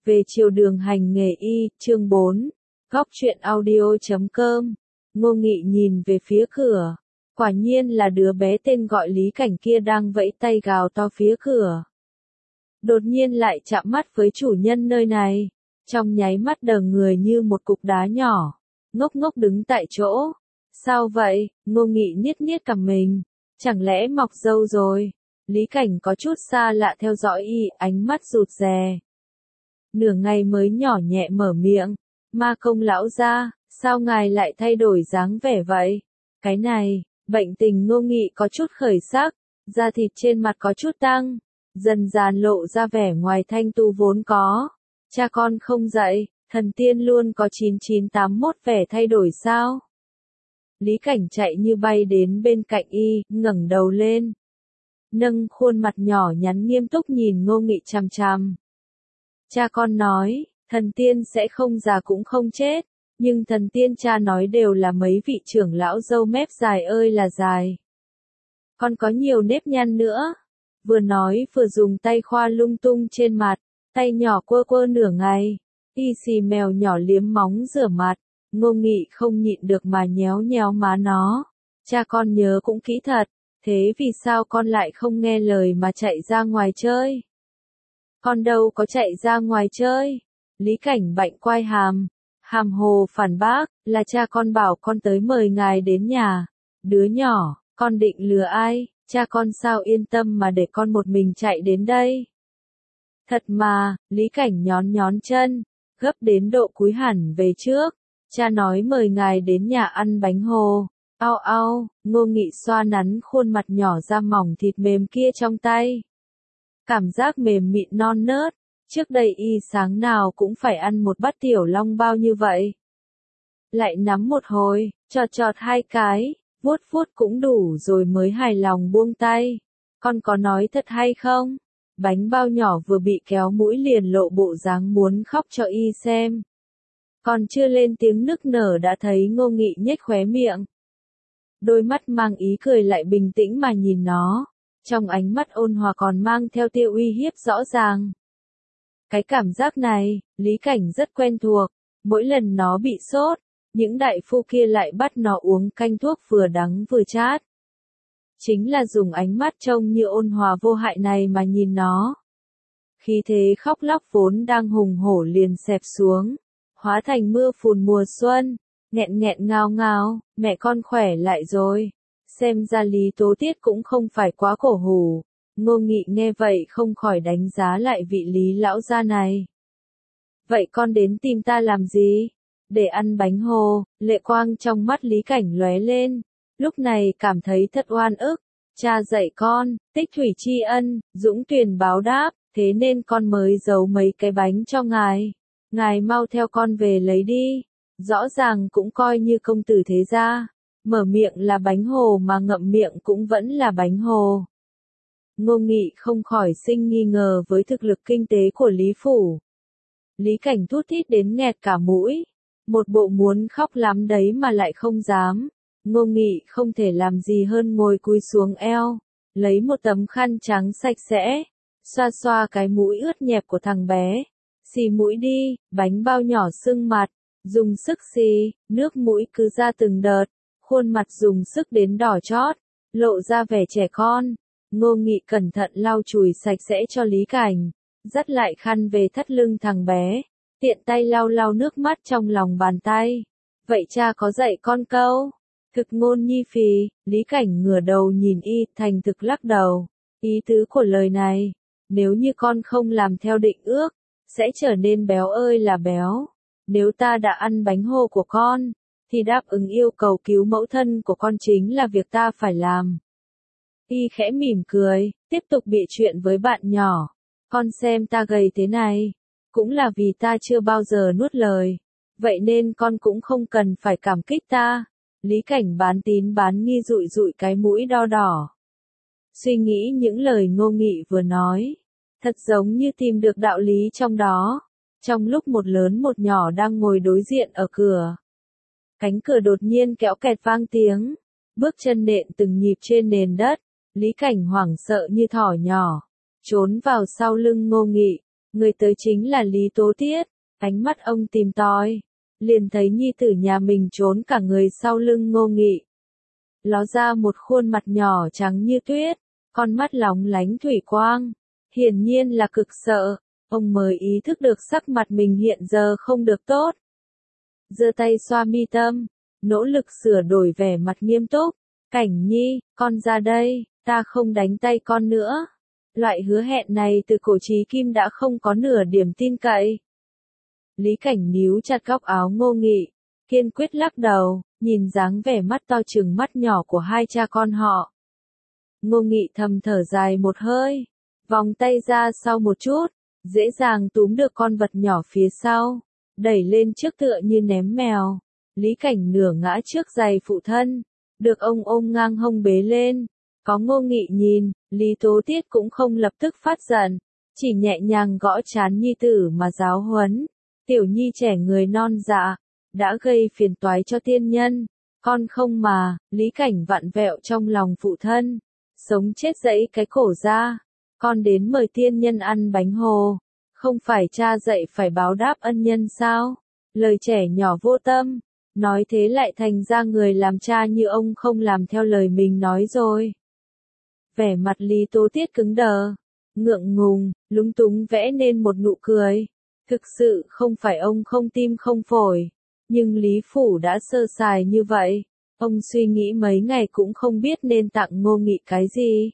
Về chiều đường hành nghề y, chương 4, góc truyện audio.com. Ngô Nghị nhìn về phía cửa. Quả nhiên là đứa bé tên gọi Lý Cảnh kia đang vẫy tay gào to phía cửa. Đột nhiên lại chạm mắt với chủ nhân nơi này. Trong nháy mắt đờ người như một cục đá nhỏ. Ngốc ngốc đứng tại chỗ. Sao vậy? Ngô Nghị niết niết cằm mình. Chẳng lẽ mọc râu rồi? Lý Cảnh có chút xa lạ theo dõi y, ánh mắt rụt rè. Nửa ngày mới nhỏ nhẹ mở miệng. Ma Công lão gia, sao ngài lại thay đổi dáng vẻ vậy? Cái này, bệnh tình Ngô Nghị có chút khởi sắc, da thịt trên mặt có chút tăng, dần dần lộ ra vẻ ngoài thanh tu vốn có. Cha con không dậy, thần tiên luôn có 9981 vẻ thay đổi sao? Lý Cảnh chạy như bay đến bên cạnh y, ngẩng đầu lên. Nâng khuôn mặt nhỏ nhắn nghiêm túc nhìn Ngô Nghị chằm chằm. Cha con nói, thần tiên sẽ không già cũng không chết, nhưng thần tiên cha nói đều là mấy vị trưởng lão râu mép dài ơi là dài. Còn có nhiều nếp nhăn nữa. Vừa nói vừa dùng tay khoa lung tung trên mặt, tay nhỏ quơ quơ nửa ngày. Y xì mèo nhỏ liếm móng rửa mặt, Ngô Nghị không nhịn được mà nhéo nhéo má nó. Cha con nhớ cũng kỹ thật, thế vì sao con lại không nghe lời mà chạy ra ngoài chơi? Con đâu có chạy ra ngoài chơi. Lý Cảnh bạnh quai hàm, hàm hồ phản bác, là cha con bảo con tới mời ngài đến nhà. Đứa nhỏ, con định lừa ai, cha con sao yên tâm mà để con một mình chạy đến đây. Thật mà, Lý Cảnh nhón nhón chân, gấp đến độ cúi hẳn về trước. Cha nói mời ngài đến nhà ăn bánh hồ. Ao ao, Ngô Nghị xoa nắn khuôn mặt nhỏ da mỏng thịt mềm kia trong tay. Cảm giác mềm mịn non nớt, trước đây y sáng nào cũng phải ăn một bát tiểu long bao như vậy. Lại nắm một hồi, chọt chọt hai cái, vuốt vuốt cũng đủ rồi mới hài lòng buông tay. Con có nói thật hay không? Bánh bao nhỏ vừa bị kéo mũi liền lộ bộ dáng muốn khóc cho y xem. Còn chưa lên tiếng nức nở đã thấy Ngô Nghị nhếch khóe miệng. Đôi mắt mang ý cười lại bình tĩnh mà nhìn nó. Trong ánh mắt ôn hòa còn mang theo tia uy hiếp rõ ràng. Cái cảm giác này, Lý Cảnh rất quen thuộc. Mỗi lần nó bị sốt, những đại phu kia lại bắt nó uống canh thuốc vừa đắng vừa chát. Chính là dùng ánh mắt trông như ôn hòa vô hại này mà nhìn nó. Khí thế khóc lóc vốn đang hùng hổ liền xẹp xuống, hóa thành mưa phùn mùa xuân, nghẹn nghẹn ngao ngao, mẹ con khỏe lại rồi. Xem ra Lý Tố Tiết cũng không phải quá cổ hủ. Ngô Nghị nghe vậy không khỏi đánh giá lại vị Lý lão gia này. Vậy con đến tìm ta làm gì? Để ăn bánh hồ. Lệ quang trong mắt Lý Cảnh lóe lên. Lúc này cảm thấy thật oan ức. Cha dạy con, tích thủy tri ân, dũng tuyển báo đáp, thế nên con mới giấu mấy cái bánh cho ngài. Ngài mau theo con về lấy đi. Rõ ràng cũng coi như công tử thế gia. Mở miệng là bánh hồ mà ngậm miệng cũng vẫn là bánh hồ. Ngô Nghị không khỏi sinh nghi ngờ với thực lực kinh tế của Lý Phủ. Lý Cảnh thút thít đến nghẹt cả mũi. Một bộ muốn khóc lắm đấy mà lại không dám. Ngô Nghị không thể làm gì hơn ngồi cúi xuống eo. Lấy một tấm khăn trắng sạch sẽ. Xoa xoa cái mũi ướt nhẹp của thằng bé. Xì mũi đi, bánh bao nhỏ sưng mặt. Dùng sức xì, nước mũi cứ ra từng đợt. Khuôn mặt dùng sức đến đỏ chót, lộ ra vẻ trẻ con. Ngô Nghị cẩn thận lau chùi sạch sẽ cho Lý Cảnh, dắt lại khăn về thắt lưng thằng bé, tiện tay lau lau nước mắt trong lòng bàn tay. Vậy cha có dạy con câu? Thực ngôn nhi phì, Lý Cảnh ngửa đầu nhìn y, thành thực lắc đầu. Ý tứ của lời này, nếu như con không làm theo định ước, sẽ trở nên béo ơi là béo. Nếu ta đã ăn bánh hồ của con, thì đáp ứng yêu cầu cứu mẫu thân của con chính là việc ta phải làm. Y khẽ mỉm cười, tiếp tục bịa chuyện với bạn nhỏ. Con xem ta gầy thế này, cũng là vì ta chưa bao giờ nuốt lời. Vậy nên con cũng không cần phải cảm kích ta. Lý Cảnh bán tín bán nghi dụi dụi cái mũi đo đỏ. Suy nghĩ những lời Ngô Nghị vừa nói. Thật giống như tìm được đạo lý trong đó. Trong lúc một lớn một nhỏ đang ngồi đối diện ở cửa. Cánh cửa đột nhiên kéo kẹt vang tiếng. Bước chân nện từng nhịp trên nền đất. Lý Cảnh hoảng sợ như thỏ nhỏ. Trốn vào sau lưng Ngô Nghị. Người tới chính là Lý Tố Tiết, ánh mắt ông tìm tòi, liền thấy nhi tử nhà mình trốn cả người sau lưng Ngô Nghị. Ló ra một khuôn mặt nhỏ trắng như tuyết, con mắt lóng lánh thủy quang, hiển nhiên là cực sợ, ông mới ý thức được sắc mặt mình hiện giờ không được tốt. Giơ tay xoa mi tâm, nỗ lực sửa đổi vẻ mặt nghiêm túc, Cảnh Nhi, con ra đây, ta không đánh tay con nữa. Loại hứa hẹn này từ cổ chí kim đã không có nửa điểm tin cậy. Lý Cảnh níu chặt góc áo Ngô Nghị, kiên quyết lắc đầu, nhìn dáng vẻ mắt to trừng mắt nhỏ của hai cha con họ. Ngô Nghị thầm thở dài một hơi, vòng tay ra sau một chút, dễ dàng túm được con vật nhỏ phía sau, đẩy lên trước tựa như ném mèo. Lý Cảnh nửa ngã trước giày phụ thân, được ông ôm ngang hông bế lên. Có Ngô Nghị nhìn, Lý Tố Tiết cũng không lập tức phát giận, chỉ nhẹ nhàng gõ trán nhi tử mà giáo huấn. Tiểu Nhi trẻ người non dạ, đã gây phiền toái cho tiên nhân, con không mà. Lý Cảnh vặn vẹo trong lòng phụ thân, sống chết giãy cái cổ ra, con đến mời tiên nhân ăn bánh hồ, không phải cha dạy phải báo đáp ân nhân sao? Lời trẻ nhỏ vô tâm, nói thế lại thành ra người làm cha như ông không làm theo lời mình nói rồi. Vẻ mặt Lý Tố Tiết cứng đờ, ngượng ngùng, lúng túng vẽ nên một nụ cười. Thực sự không phải ông không tim không phổi, nhưng Lý Phủ đã sơ sài như vậy, ông suy nghĩ mấy ngày cũng không biết nên tặng Ngô Nghị cái gì.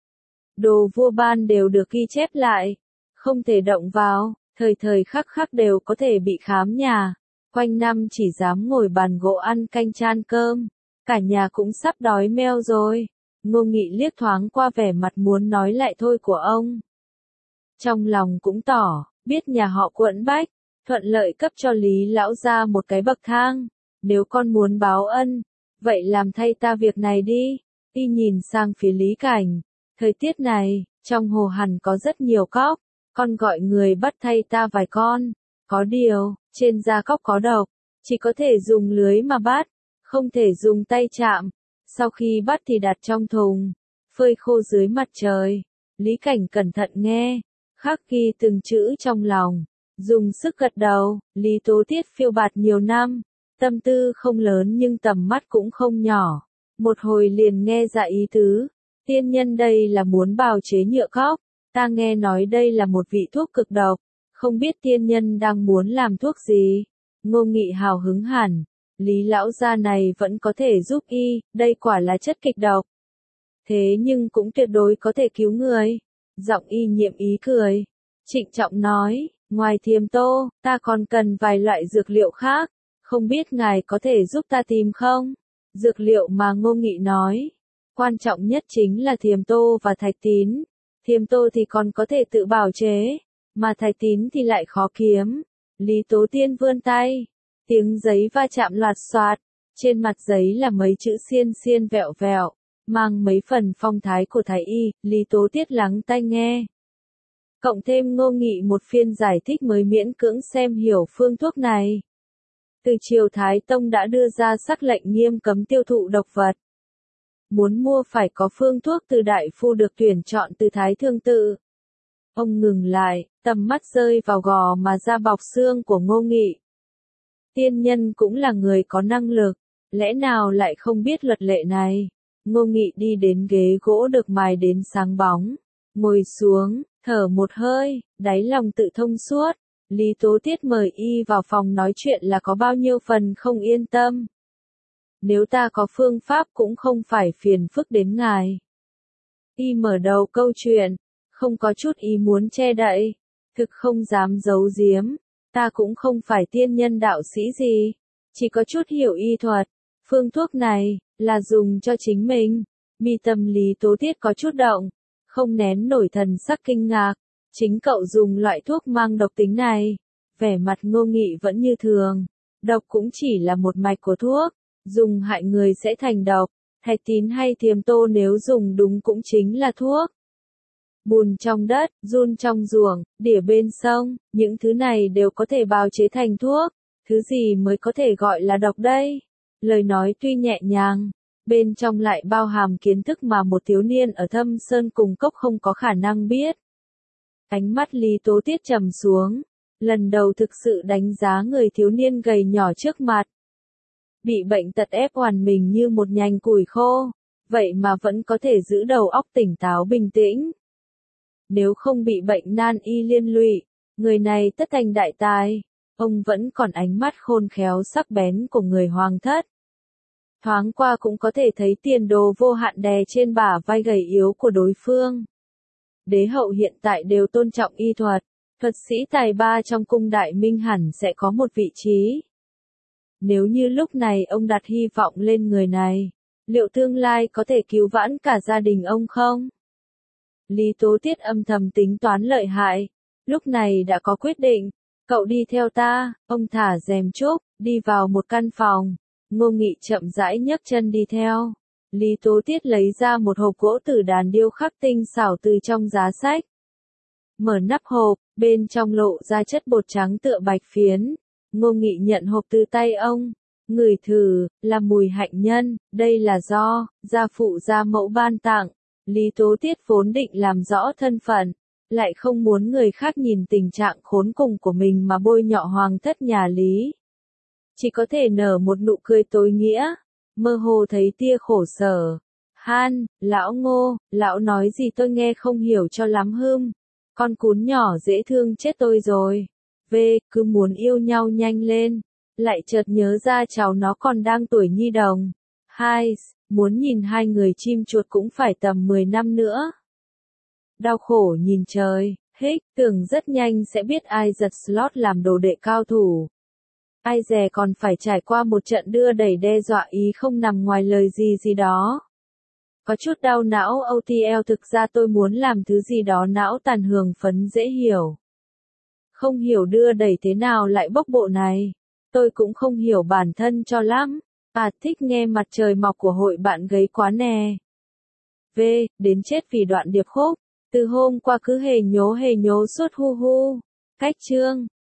Đồ vua ban đều được ghi chép lại, không thể động vào, thời thời khắc khắc đều có thể bị khám nhà, quanh năm chỉ dám ngồi bàn gỗ ăn canh chan cơm, cả nhà cũng sắp đói meo rồi. Ngô Nghị liếc thoáng qua vẻ mặt muốn nói lại thôi của ông. Trong lòng cũng tỏ, biết nhà họ Quận Bách, thuận lợi cấp cho Lý lão gia một cái bậc thang, nếu con muốn báo ân, vậy làm thay ta việc này đi. Y nhìn sang phía Lý Cảnh, thời tiết này, trong hồ hẳn có rất nhiều cóc, con gọi người bắt thay ta vài con, có điều, trên da cóc có độc, chỉ có thể dùng lưới mà bắt, không thể dùng tay chạm, sau khi bắt thì đặt trong thùng, phơi khô dưới mặt trời. Lý Cảnh cẩn thận nghe, khắc ghi từng chữ trong lòng, dùng sức gật đầu. Lý Tố Tiết phiêu bạt nhiều năm, tâm tư không lớn nhưng tầm mắt cũng không nhỏ, một hồi liền nghe ra ý tứ. Tiên nhân đây là muốn bào chế nhựa cóc, ta nghe nói đây là một vị thuốc cực độc, không biết tiên nhân đang muốn làm thuốc gì. Ngô Nghị hào hứng hẳn, Lý lão gia này vẫn có thể giúp y, đây quả là chất kịch độc. Thế nhưng cũng tuyệt đối có thể cứu người. Giọng y nhiệm ý cười, trịnh trọng nói, ngoài thiềm tô, ta còn cần vài loại dược liệu khác, không biết ngài có thể giúp ta tìm không? Dược liệu mà Ngô Nghị nói, quan trọng nhất chính là thiềm tô và thạch tín. Thiềm tô thì còn có thể tự bào chế, mà thạch tín thì lại khó kiếm. Lý Tố Tiên vươn tay, tiếng giấy va chạm loạt xoạt, trên mặt giấy là mấy chữ xiên xiên vẹo vẹo, mang mấy phần phong thái của thái y. Lý Tố Tiết lắng tai nghe. Cộng thêm Ngô Nghị một phiên giải thích mới miễn cưỡng xem hiểu phương thuốc này. Từ triều Thái Tông đã đưa ra sắc lệnh nghiêm cấm tiêu thụ độc vật. Muốn mua phải có phương thuốc từ đại phu được tuyển chọn từ Thái Thương Tự. Ông ngừng lại, tầm mắt rơi vào gò mà da bọc xương của Ngô Nghị. Tiên nhân cũng là người có năng lực, lẽ nào lại không biết luật lệ này? Ngô Nghị đi đến ghế gỗ được mài đến sáng bóng, ngồi xuống, thở một hơi, đáy lòng tự thông suốt. Lý Tố Tiết mời y vào phòng nói chuyện là có bao nhiêu phần không yên tâm. Nếu ta có phương pháp cũng không phải phiền phức đến ngài. Y mở đầu câu chuyện, không có chút ý muốn che đậy, thực không dám giấu giếm, ta cũng không phải tiên nhân đạo sĩ gì, chỉ có chút hiểu y thuật. Phương thuốc này, là dùng cho chính mình. Mi tâm Lý Tố Tiết có chút động, không nén nổi thần sắc kinh ngạc. Chính cậu dùng loại thuốc mang độc tính này. Vẻ mặt Ngô Nghị vẫn như thường. Độc cũng chỉ là một mạch của thuốc, dùng hại người sẽ thành độc. Thạch tín hay thiềm tô nếu dùng đúng cũng chính là thuốc. Bùn trong đất, giun trong ruộng, đỉa bên sông, những thứ này đều có thể bào chế thành thuốc. Thứ gì mới có thể gọi là độc đây? Lời nói tuy nhẹ nhàng, bên trong lại bao hàm kiến thức mà một thiếu niên ở Thâm Sơn cùng Cốc không có khả năng biết. Ánh mắt Lý Tố Tiết trầm xuống, lần đầu thực sự đánh giá người thiếu niên gầy nhỏ trước mặt. Bị bệnh tật ép oằn mình như một nhành củi khô, vậy mà vẫn có thể giữ đầu óc tỉnh táo bình tĩnh. Nếu không bị bệnh nan y liên lụy, người này tất thành đại tài. Ông vẫn còn ánh mắt khôn khéo sắc bén của người hoàng thất. Thoáng qua cũng có thể thấy tiền đồ vô hạn đè trên bả vai gầy yếu của đối phương. Đế hậu hiện tại đều tôn trọng y thuật, thuật sĩ tài ba trong cung đại minh hẳn sẽ có một vị trí. Nếu như lúc này ông đặt hy vọng lên người này, liệu tương lai có thể cứu vãn cả gia đình ông không? Lý Tố Tiết âm thầm tính toán lợi hại, lúc này đã có quyết định, cậu đi theo ta, ông thả rèm trúc, đi vào một căn phòng, Ngô Nghị chậm rãi nhấc chân đi theo. Lý Tố Tiết lấy ra một hộp gỗ tử đàn điêu khắc tinh xảo từ trong giá sách. Mở nắp hộp, bên trong lộ ra chất bột trắng tựa bạch phiến. Ngô Nghị nhận hộp từ tay ông, ngửi thử, là mùi hạnh nhân, đây là do gia phụ gia mẫu ban tặng. Lý Tố Tiết vốn định làm rõ thân phận, lại không muốn người khác nhìn tình trạng khốn cùng của mình mà bôi nhọ hoàng thất nhà Lý. Chỉ có thể nở một nụ cười tối nghĩa, mơ hồ thấy tia khổ sở. Han, lão Ngô, lão nói gì tôi nghe không hiểu cho lắm hưm. Con cún nhỏ dễ thương chết tôi rồi. Cứ muốn yêu nhau nhanh lên, lại chợt nhớ ra cháu nó còn đang tuổi nhi đồng. Muốn nhìn hai người chim chuột cũng phải tầm 10 năm nữa. Đau khổ nhìn trời, tưởng rất nhanh sẽ biết ai giật slot làm đồ đệ cao thủ. Ai dè còn phải trải qua một trận đưa đẩy đe dọa ý không nằm ngoài lời gì đó. Có chút đau não OTL, thực ra tôi muốn làm thứ gì đó não tàn hưởng phấn dễ hiểu. Không hiểu đưa đẩy thế nào lại bốc bộ này. Tôi cũng không hiểu bản thân cho lắm. Thích nghe mặt trời mọc của hội bạn gấy quá nè. Đến chết vì đoạn điệp khúc. Từ hôm qua cứ hề nhố suốt hu hu. Cách chương.